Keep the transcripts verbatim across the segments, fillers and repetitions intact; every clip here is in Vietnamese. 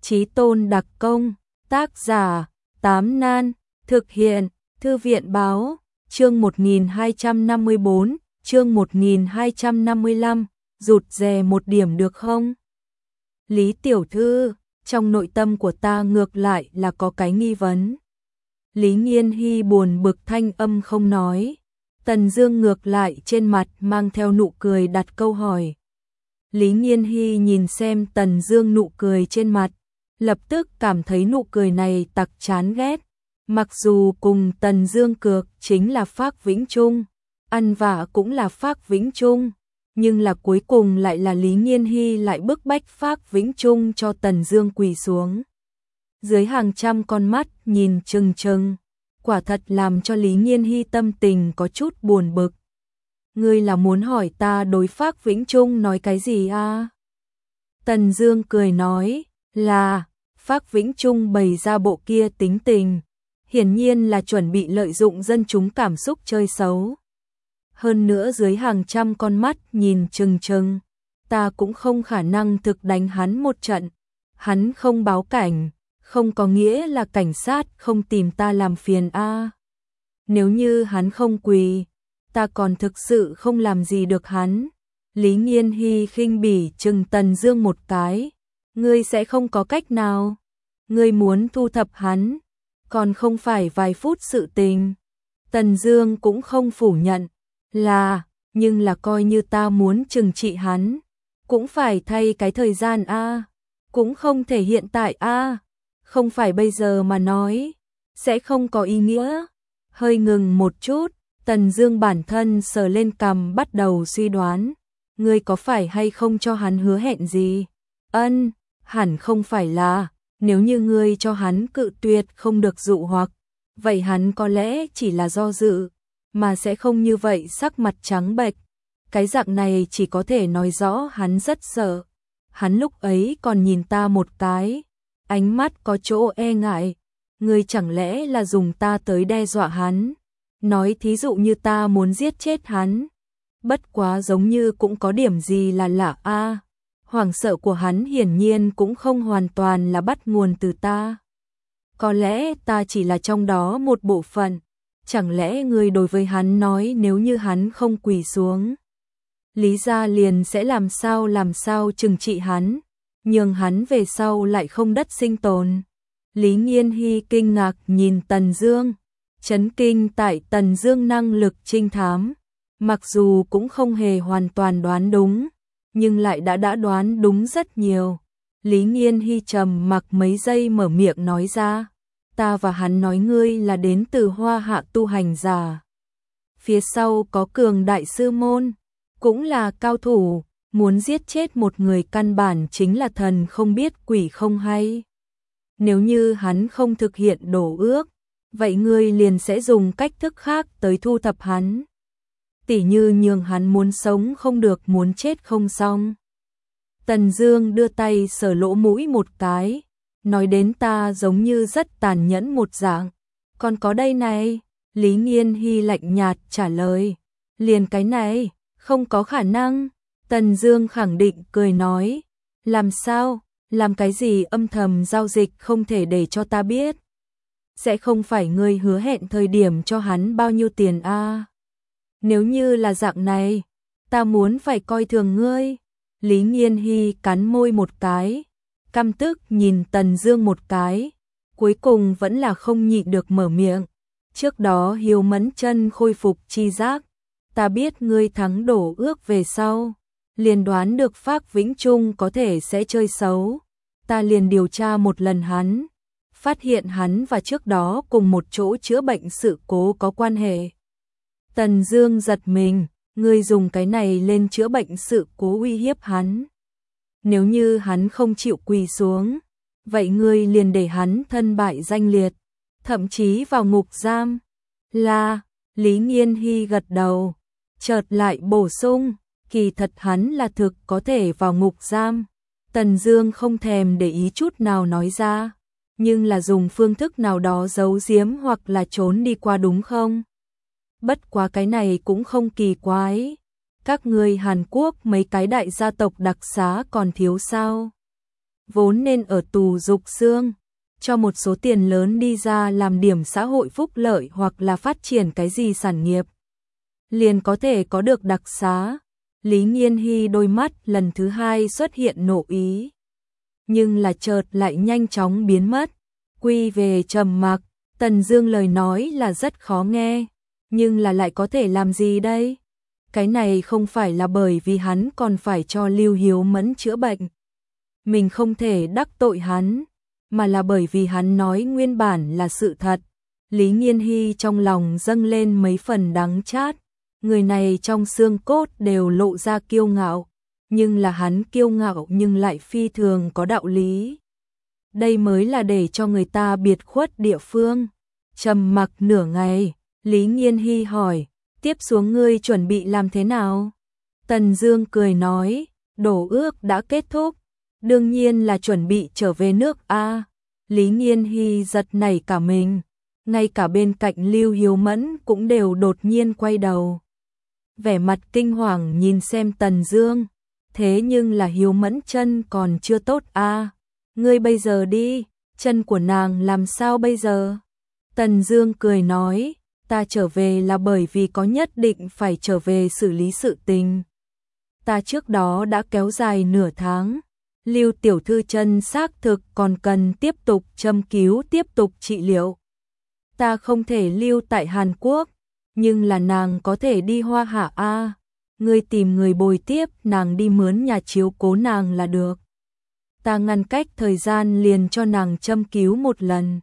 Chí tôn đặc công, tác giả, Tám Nan, thực hiện, Thư viện báo, chương một nghìn hai trăm năm mươi bốn, chương một nghìn hai trăm năm mươi lăm, rụt rè một điểm được không? Lý tiểu thư, trong nội tâm của ta ngược lại là có cái nghi vấn. Lý Nghiên Hy buồn bực thanh âm không nói. Tần Dương ngược lại trên mặt mang theo nụ cười đặt câu hỏi. Lý Nghiên Hy nhìn xem Tần Dương nụ cười trên mặt, lập tức cảm thấy nụ cười này tặc chán ghét. Mặc dù cùng Tần Dương cược chính là Phác Vĩnh Trung, ăn vạ cũng là Phác Vĩnh Trung, nhưng là cuối cùng lại là Lý Nghiên Hy lại bức bách Phác Vĩnh Trung cho Tần Dương quỳ xuống. Dưới hàng trăm con mắt nhìn chừng chừng, quả thật làm cho Lý Nghiên Hy tâm tình có chút buồn bực. Ngươi là muốn hỏi ta đối Phác Vĩnh Trung nói cái gì à? Tần Dương cười nói, là Phác Vĩnh Trung bày ra bộ kia tính tình, hiển nhiên là chuẩn bị lợi dụng dân chúng cảm xúc chơi xấu. Hơn nữa dưới hàng trăm con mắt nhìn chừng chừng, ta cũng không khả năng thực đánh hắn một trận. Hắn không báo cảnh, không có nghĩa là cảnh sát không tìm ta làm phiền a. À. Nếu như hắn không quỳ, ta còn thực sự không làm gì được hắn. Lý Nghiên Hy khinh bỉ chừng Tần Dương một cái. Ngươi sẽ không có cách nào. Ngươi muốn thu thập hắn, còn không phải vài phút sự tình. Tần Dương cũng không phủ nhận. Là, nhưng là coi như ta muốn trừng trị hắn, cũng phải thay cái thời gian a, à. Cũng không thể hiện tại a, à. Không phải bây giờ mà nói, sẽ không có ý nghĩa. Hơi ngừng một chút, Tần Dương bản thân sờ lên cằm bắt đầu suy đoán. Ngươi có phải hay không cho hắn hứa hẹn gì? Ân, hẳn không phải là, nếu như ngươi cho hắn cự tuyệt không được dụ hoặc, vậy hắn có lẽ chỉ là do dự, mà sẽ không như vậy sắc mặt trắng bệch. Cái dạng này chỉ có thể nói rõ hắn rất sợ. Hắn lúc ấy còn nhìn ta một cái, ánh mắt có chỗ e ngại. Ngươi chẳng lẽ là dùng ta tới đe dọa hắn? Nói thí dụ như ta muốn giết chết hắn. Bất quá giống như cũng có điểm gì là lạ a. À, hoảng sợ của hắn hiển nhiên cũng không hoàn toàn là bắt nguồn từ ta. Có lẽ ta chỉ là trong đó một bộ phận. Chẳng lẽ ngươi đối với hắn nói nếu như hắn không quỳ xuống, Lý gia liền sẽ làm sao làm sao trừng trị hắn, nhường hắn về sau lại không đất sinh tồn. Lý Nghiên Hy kinh ngạc nhìn Tần Dương, chấn kinh tại Tần Dương năng lực trinh thám, mặc dù cũng không hề hoàn toàn đoán đúng, nhưng lại đã đã đoán đúng rất nhiều. Lý Nghiên Hy trầm mặc mấy giây mở miệng nói ra, ta và hắn nói ngươi là đến từ Hoa Hạ tu hành giả. Phía sau có cường đại sư môn, cũng là cao thủ, muốn giết chết một người căn bản chính là thần không biết quỷ không hay. Nếu như hắn không thực hiện đổ ước, vậy ngươi liền sẽ dùng cách thức khác tới thu thập hắn. Tỉ như nhường hắn muốn sống không được muốn chết không xong. Tần Dương đưa tay sờ lỗ mũi một cái, nói đến ta giống như rất tàn nhẫn một dạng. Còn có đây này, Lý Nghiên Hy lạnh nhạt trả lời, liền cái này, không có khả năng. Tần Dương khẳng định cười nói, làm sao, làm cái gì âm thầm giao dịch không thể để cho ta biết. Sẽ không phải ngươi hứa hẹn thời điểm cho hắn bao nhiêu tiền a? À? Nếu như là dạng này, ta muốn phải coi thường ngươi. Lý Nghiên Hy cắn môi một cái, căm tức nhìn Tần Dương một cái, cuối cùng vẫn là không nhịn được mở miệng. Trước đó Hiếu Mẫn Chân khôi phục chi giác, ta biết ngươi thắng đổ ước về sau, liền đoán được Phác Vĩnh Trung có thể sẽ chơi xấu. Ta liền điều tra một lần hắn, phát hiện hắn và trước đó cùng một chỗ chữa bệnh sự cố có quan hệ. Tần Dương giật mình, ngươi dùng cái này lên chữa bệnh sự cố uy hiếp hắn. Nếu như hắn không chịu quỳ xuống, vậy ngươi liền để hắn thân bại danh liệt, thậm chí vào ngục giam. Là, Lý Nghiên Hy gật đầu, chợt lại bổ sung, kỳ thật hắn là thực có thể vào ngục giam. Tần Dương không thèm để ý chút nào nói ra, nhưng là dùng phương thức nào đó giấu giếm hoặc là trốn đi qua đúng không? Bất quá cái này cũng không kỳ quái. Các ngươi Hàn Quốc mấy cái đại gia tộc đặc xá còn thiếu sao? vốn nên ở tù dục xương, cho một số tiền lớn đi ra làm điểm xã hội phúc lợi hoặc là phát triển cái gì sản nghiệp, liền có thể có được đặc xá. Lý Nghiên Hy đôi mắt lần thứ hai xuất hiện nộ ý, nhưng là chợt lại nhanh chóng biến mất, quy về trầm mặc. Tần Dương lời nói là rất khó nghe, nhưng là lại có thể làm gì đây? Cái này không phải là bởi vì hắn còn phải cho Lưu Hiếu Mẫn chữa bệnh, mình không thể đắc tội hắn, mà là bởi vì hắn nói nguyên bản là sự thật. Lý Nghiên Hy trong lòng dâng lên mấy phần đắng chát, người này trong xương cốt đều lộ ra kiêu ngạo, nhưng là hắn kiêu ngạo nhưng lại phi thường có đạo lý. Đây mới là để cho người ta biệt khuất địa phương. Trầm mặc nửa ngày, Lý Nghiên Hy hỏi, tiếp xuống ngươi chuẩn bị làm thế nào? Tần Dương cười nói, đổ ước đã kết thúc, đương nhiên là chuẩn bị trở về nước a. Lý Nghiên Hy giật nảy cả mình, ngay cả bên cạnh Lưu Hiếu Mẫn cũng đều đột nhiên quay đầu, vẻ mặt kinh hoàng nhìn xem Tần Dương. Thế nhưng là Hiếu Mẫn chân còn chưa tốt a, ngươi bây giờ đi, chân của nàng làm sao bây giờ? Tần Dương cười nói, ta trở về là bởi vì có nhất định phải trở về xử lý sự tình. Ta trước đó đã kéo dài nửa tháng, Lưu tiểu thư chân xác thực còn cần tiếp tục châm cứu, tiếp tục trị liệu. Ta không thể lưu tại Hàn Quốc, nhưng là nàng có thể đi Hoa Hạ a, ngươi tìm người bồi tiếp nàng đi mướn nhà chiếu cố nàng là được. Ta ngăn cách thời gian liền cho nàng châm cứu một lần,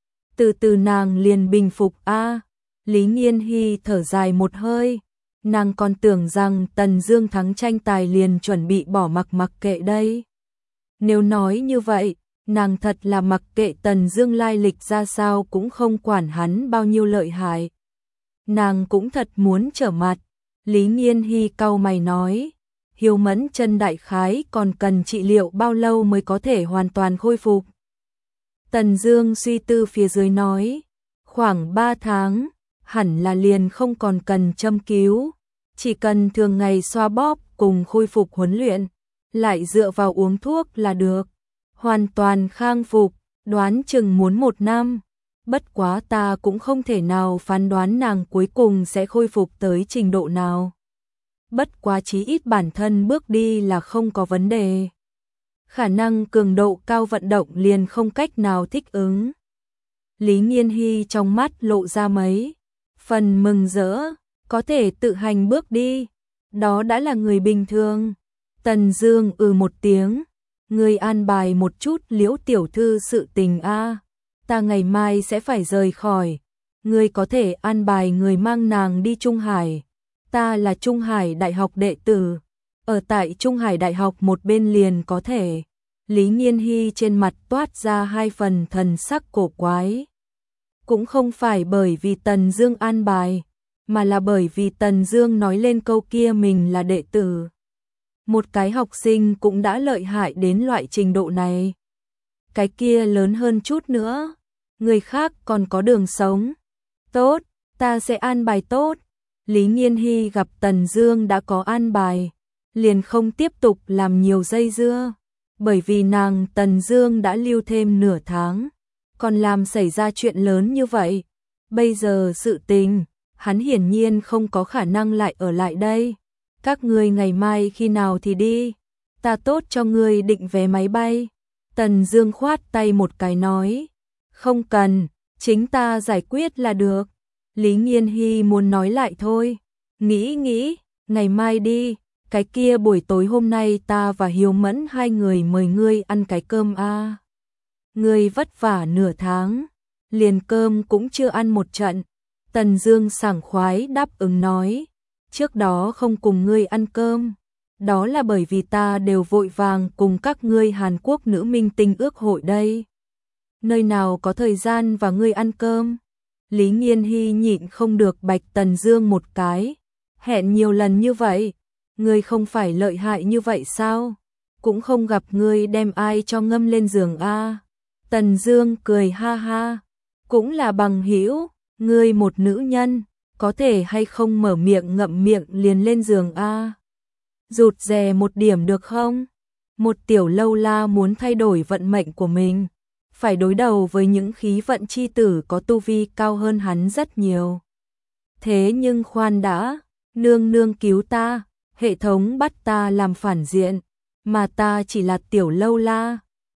từ từ nàng liền bình phục a. Lý Nghiên Hy thở dài một hơi, nàng còn tưởng rằng Tần Dương thắng tranh tài liền chuẩn bị bỏ mặc mặc kệ đây. Nếu nói như vậy, nàng thật là mặc kệ Tần Dương lai lịch ra sao cũng không quản hắn bao nhiêu lợi hại. Nàng cũng thật muốn trở mặt. Lý Nghiên Hy cau mày nói, Hiếu Mẫn chân đại khái còn cần trị liệu bao lâu mới có thể hoàn toàn khôi phục? Tần Dương suy tư phía dưới nói, khoảng ba tháng, hẳn là liền không còn cần châm cứu, chỉ cần thường ngày xoa bóp cùng khôi phục huấn luyện, lại dựa vào uống thuốc là được, hoàn toàn khang phục, đoán chừng muốn một năm. Bất quá ta cũng không thể nào phán đoán nàng cuối cùng sẽ khôi phục tới trình độ nào. Bất quá chí ít bản thân bước đi là không có vấn đề. Khả năng cường độ cao vận động liền không cách nào thích ứng. Lý Nghiên Hy trong mắt lộ ra mấy phần mừng rỡ, có thể tự hành bước đi, đó đã là người bình thường. Tần Dương ừ một tiếng, người an bài một chút Liễu tiểu thư sự tình a, ta ngày mai sẽ phải rời khỏi, ngươi có thể an bài người mang nàng đi Trung Hải. Ta là Trung Hải Đại học đệ tử, ở tại Trung Hải Đại học một bên liền có thể. Lý Nghiên Hy trên mặt toát ra hai phần thần sắc cổ quái. Cũng không phải bởi vì Tần Dương an bài, mà là bởi vì Tần Dương nói lên câu kia mình là đệ tử. Một cái học sinh cũng đã lợi hại đến loại trình độ này. Cái kia lớn hơn chút nữa, người khác còn có đường sống. Tốt, ta sẽ an bài tốt. Lý Nghiên Hy gặp Tần Dương đã có an bài, liền không tiếp tục làm nhiều dây dưa, bởi vì nàng Tần Dương đã lưu thêm nửa tháng, còn làm xảy ra chuyện lớn như vậy. Bây giờ sự tình, hắn hiển nhiên không có khả năng lại ở lại đây. Các ngươi ngày mai khi nào thì đi, ta tốt cho ngươi định vé máy bay. Tần Dương khoát tay một cái nói, không cần, chính ta giải quyết là được. Lý Nghiên Hy muốn nói lại thôi, nghĩ nghĩ, ngày mai đi, cái kia buổi tối hôm nay ta và Hiếu Mẫn hai người mời ngươi ăn cái cơm a. À. Ngươi vất vả nửa tháng, liền cơm cũng chưa ăn một trận. Tần Dương sảng khoái đáp ứng nói, trước đó không cùng ngươi ăn cơm, đó là bởi vì ta đều vội vàng cùng các ngươi Hàn Quốc nữ minh tinh ước hội đây. Nơi nào có thời gian và ngươi ăn cơm? Lý Nghiên Hy nhịn không được bạch Tần Dương một cái, hẹn nhiều lần như vậy, ngươi không phải lợi hại như vậy sao? Cũng không gặp ngươi đem ai cho ngâm lên giường a. À. Tần Dương cười ha ha, cũng là bằng hữu, ngươi một nữ nhân, có thể hay không mở miệng ngậm miệng liền lên giường a. À. Rụt rè một điểm được không? Một tiểu lâu la muốn thay đổi vận mệnh của mình, phải đối đầu với những khí vận chi tử có tu vi cao hơn hắn rất nhiều. Thế nhưng khoan đã, nương nương cứu ta, hệ thống bắt ta làm phản diện, mà ta chỉ là tiểu lâu la,